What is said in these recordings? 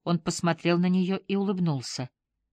Он посмотрел на нее и улыбнулся.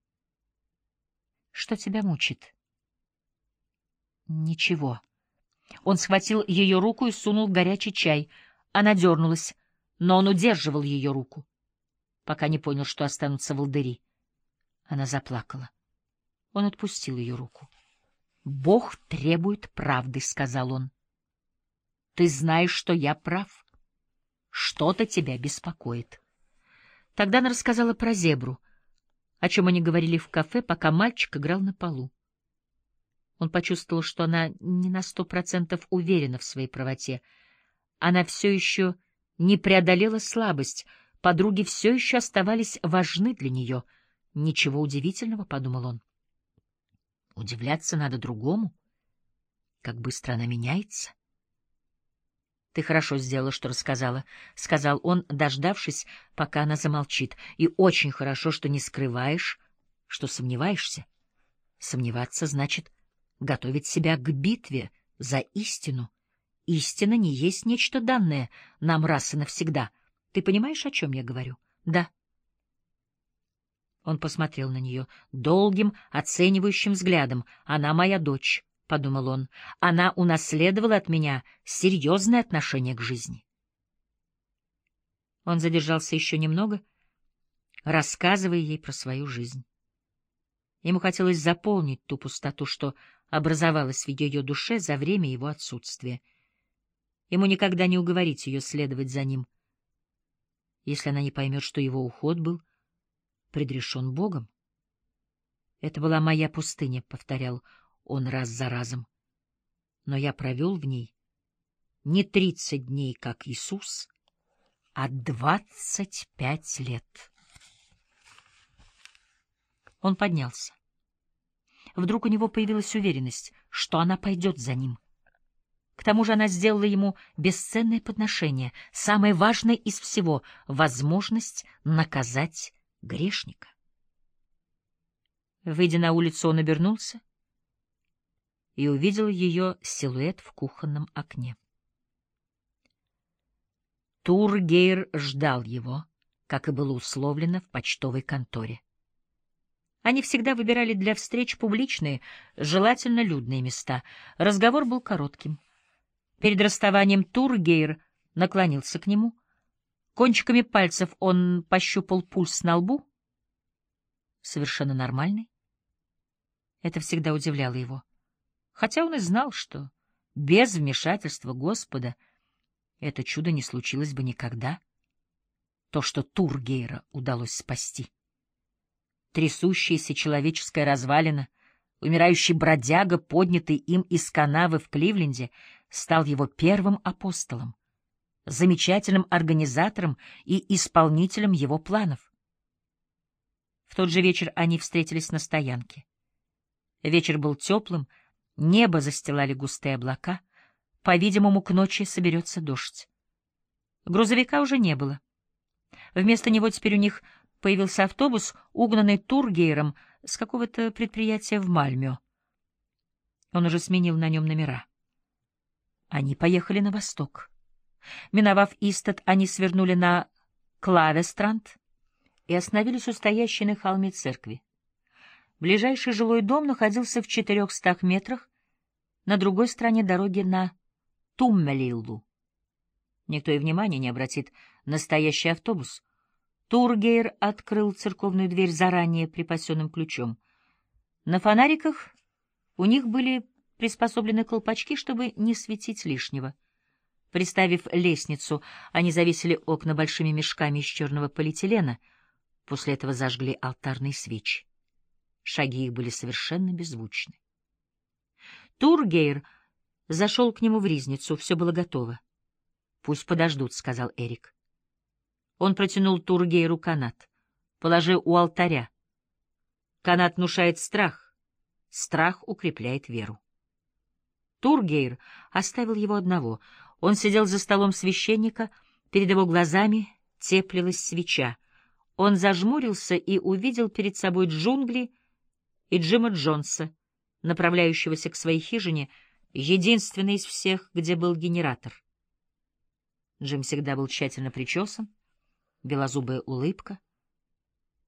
— Что тебя мучит? — Ничего. Он схватил ее руку и сунул в горячий чай. Она дернулась, но он удерживал ее руку, пока не понял, что останутся волдыри. Она заплакала. Он отпустил ее руку. — Бог требует правды, — сказал он. — Ты знаешь, что я прав. Что-то тебя беспокоит. Тогда она рассказала про зебру, о чем они говорили в кафе, пока мальчик играл на полу. Он почувствовал, что она не на 100% уверена в своей правоте. Она все еще не преодолела слабость, подруги все еще оставались важны для нее. Ничего удивительного, — подумал он. Удивляться надо другому. Как быстро она меняется. — Ты хорошо сделала, что рассказала, — сказал он, дождавшись, пока она замолчит. — И очень хорошо, что не скрываешь, что сомневаешься. Сомневаться значит готовить себя к битве за истину. Истина не есть нечто данное нам раз и навсегда. Ты понимаешь, о чем я говорю? — Да. Он посмотрел на нее долгим, оценивающим взглядом. «Она моя дочь», — подумал он. «Она унаследовала от меня серьезное отношение к жизни». Он задержался еще немного, рассказывая ей про свою жизнь. Ему хотелось заполнить ту пустоту, что образовалась в ее душе за время его отсутствия. Ему никогда не уговорить ее следовать за ним, если она не поймет, что его уход был предрешен Богом. «Это была моя пустыня», — повторял он раз за разом. «Но я провел в ней не 30 дней, как Иисус, а 25 лет». Он поднялся. Вдруг у него появилась уверенность, что она пойдет за ним. К тому же она сделала ему бесценное подношение, самое важное из всего — возможность наказать грешника. Выйдя на улицу, он обернулся и увидел ее силуэт в кухонном окне. Тургейр ждал его, как и было условлено в почтовой конторе. Они всегда выбирали для встреч публичные, желательно людные места. Разговор был коротким. Перед расставанием Тургейр наклонился к нему. Кончиками пальцев он пощупал пульс на лбу. Совершенно нормальный. Это всегда удивляло его. Хотя он и знал, что без вмешательства Господа это чудо не случилось бы никогда. То, что Тургейра удалось спасти. Трясущаяся человеческая развалина, умирающий бродяга, поднятый им из канавы в Кливленде, стал его первым апостолом, замечательным организатором и исполнителем его планов. В тот же вечер они встретились на стоянке. Вечер был теплым, небо застилали густые облака, по-видимому, к ночи соберется дождь. Грузовика уже не было. Вместо него теперь у них появился автобус, угнанный Тургейром с какого-то предприятия в Мальмё. Он уже сменил на нем номера. Они поехали на восток. Миновав Истат, они свернули на Клавестранд и остановились у стоящей на холме церкви. Ближайший жилой дом находился в 400 метрах на другой стороне дороги на Туммелиллу. Никто и внимания не обратит на настоящий автобус. Тургейр открыл церковную дверь заранее припасенным ключом. На фонариках у них были приспособлены колпачки, чтобы не светить лишнего. Приставив лестницу, они завесили окна большими мешками из черного полиэтилена. После этого зажгли алтарные свечи. Шаги их были совершенно беззвучны. Тургейр зашел к нему в ризницу, все было готово. — Пусть подождут, — сказал Эрик. Он протянул Тургейру канат. — Положи у алтаря. Канат внушает страх. Страх укрепляет веру. Тургейр оставил его одного. Он сидел за столом священника, перед его глазами теплилась свеча. Он зажмурился и увидел перед собой джунгли и Джима Джонса, направляющегося к своей хижине, единственной из всех, где был генератор. Джим всегда был тщательно причесан, белозубая улыбка.